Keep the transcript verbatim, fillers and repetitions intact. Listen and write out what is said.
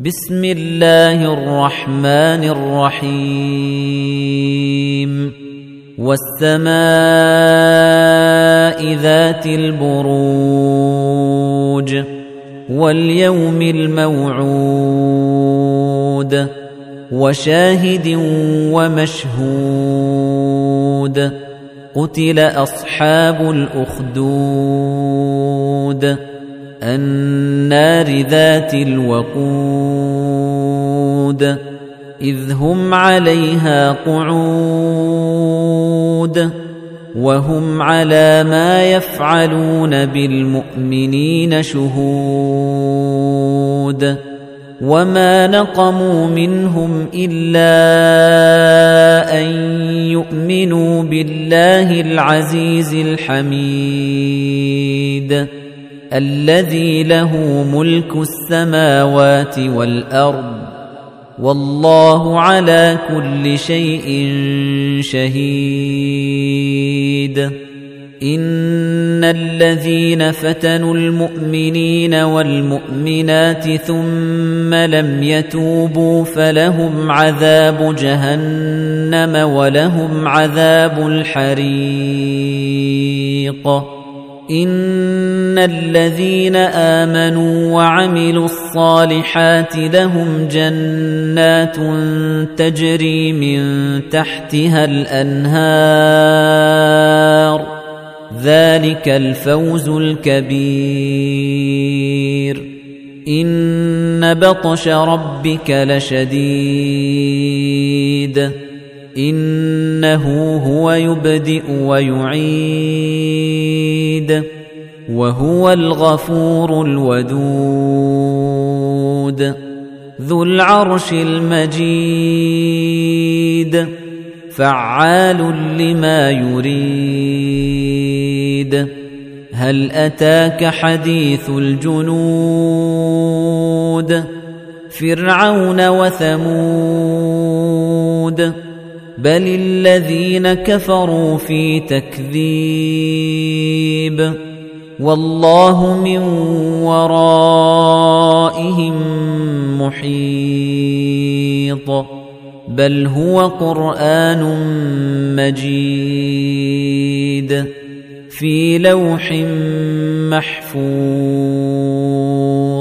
بسم الله الرحمن الرحيم والسماء ذات البروج واليوم الموعود وشاهد ومشهود قتل أصحاب الأخدود النار ذات الوقود إذ هم عليها قعود وهم على ما يفعلون بالمؤمنين شهود وما نقموا منهم إلا أن يؤمنوا بالله العزيز الحميد الذي له ملك السماوات والأرض والله على كل شيء شهيد إن الذين فتنوا المؤمنين والمؤمنات ثم لم يتوبوا فلهم عذاب جهنم ولهم عذاب الحريق إن الذين آمنوا وعملوا الصالحات لهم جنات تجري من تحتها الأنهار ذلك الفوز الكبير إن بطش ربك لشديد إنه هو يبدئ ويعيد وهو الغفور الودود ذو العرش المجيد فعال لما يريد هل أتاك حديث الجنود فرعون وثمود بل الذين كفروا في تكذيب والله من ورائهم محيط بل هو قرآن مجيد في لوح محفوظ